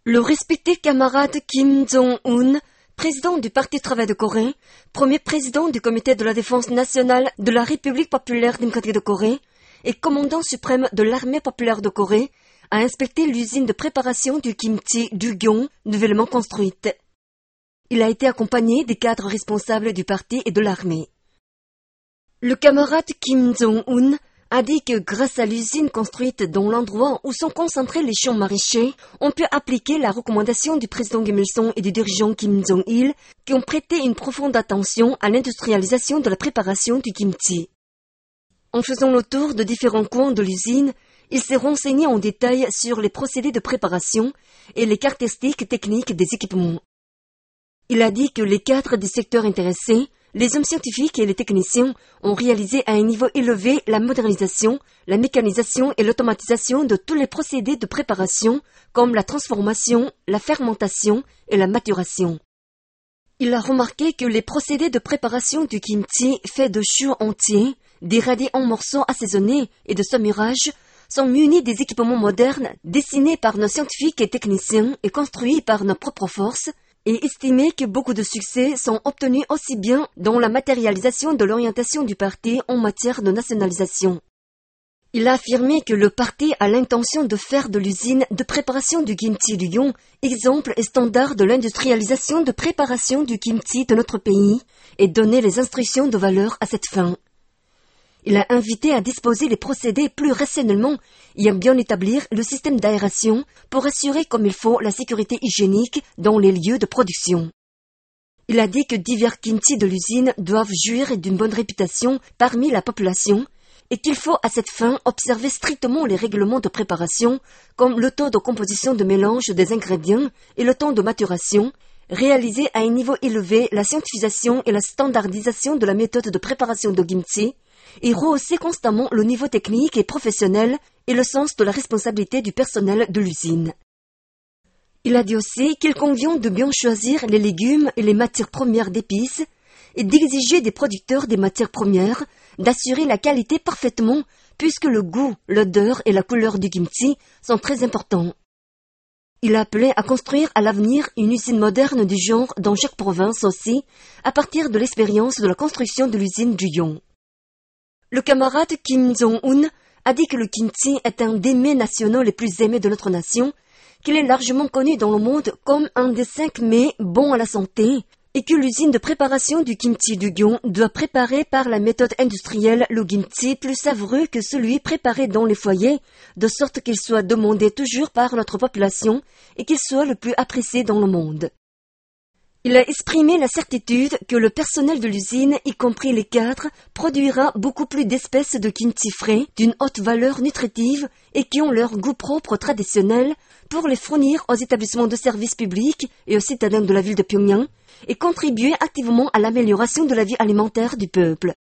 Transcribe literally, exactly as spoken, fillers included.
Le respecté camarade Kim Jong-un, président du Parti Travail de Corée, premier président du Comité de la Défense nationale de la République populaire démocratique de Corée et commandant suprême de l'Armée populaire de Corée, a inspecté l'usine de préparation du kimchi d'Ugyeong, nouvellement construite. Il a été accompagné des cadres responsables du parti et de l'armée. Le camarade Kim Jong-un a dit que grâce à l'usine construite dans l'endroit où sont concentrés les champs maraîchers, on peut appliquer la recommandation du président Kim Il-sung et du dirigeant Kim Jong-il qui ont prêté une profonde attention à l'industrialisation de la préparation du kimchi. En faisant le tour de différents coins de l'usine, il s'est renseigné en détail sur les procédés de préparation et les caractéristiques techniques des équipements. Il a dit que les cadres des secteurs intéressés, les hommes scientifiques et les techniciens ont réalisé à un niveau élevé la modernisation, la mécanisation et l'automatisation de tous les procédés de préparation comme la transformation, la fermentation et la maturation. Il a remarqué que les procédés de préparation du kimchi faits de choux entiers, des radis en morceaux assaisonnés et de saumurage sont munis des équipements modernes dessinés par nos scientifiques et techniciens et construits par nos propres forces, et estimé que beaucoup de succès sont obtenus aussi bien dans la matérialisation de l'orientation du parti en matière de nationalisation. Il a affirmé que le parti a l'intention de faire de l'usine de préparation du kimchi d'Ugyeong exemple et standard de l'industrialisation de préparation du kimchi de notre pays et donner les instructions de valeur à cette fin. Il a invité à disposer les procédés plus rationnellement et à bien établir le système d'aération pour assurer comme il faut la sécurité hygiénique dans les lieux de production. Il a dit que divers kimchi de l'usine doivent jouir d'une bonne réputation parmi la population et qu'il faut à cette fin observer strictement les règlements de préparation comme le taux de composition de mélange des ingrédients et le temps de maturation, réaliser à un niveau élevé la scientifisation et la standardisation de la méthode de préparation de kimchi, et rehausser constamment le niveau technique et professionnel et le sens de la responsabilité du personnel de l'usine. Il a dit aussi qu'il convient de bien choisir les légumes et les matières premières d'épices et d'exiger des producteurs des matières premières d'assurer la qualité parfaitement puisque le goût, l'odeur et la couleur du kimchi sont très importants. Il a appelé à construire à l'avenir une usine moderne du genre dans chaque province aussi, à partir de l'expérience de la construction de l'usine d'Ugyeong. Le camarade Kim Jong-un a dit que le kimchi est un des mets nationaux les plus aimés de notre nation, qu'il est largement connu dans le monde comme un des cinq mets bons à la santé, et que l'usine de préparation du kimchi d'Ugyeong doit préparer par la méthode industrielle le kimchi plus savoureux que celui préparé dans les foyers, de sorte qu'il soit demandé toujours par notre population et qu'il soit le plus apprécié dans le monde. Il a exprimé la certitude que le personnel de l'usine, y compris les cadres, produira beaucoup plus d'espèces de kimchi frais d'une haute valeur nutritive et qui ont leur goût propre traditionnel pour les fournir aux établissements de services publics et aux citadins de la ville de Pyongyang et contribuer activement à l'amélioration de la vie alimentaire du peuple.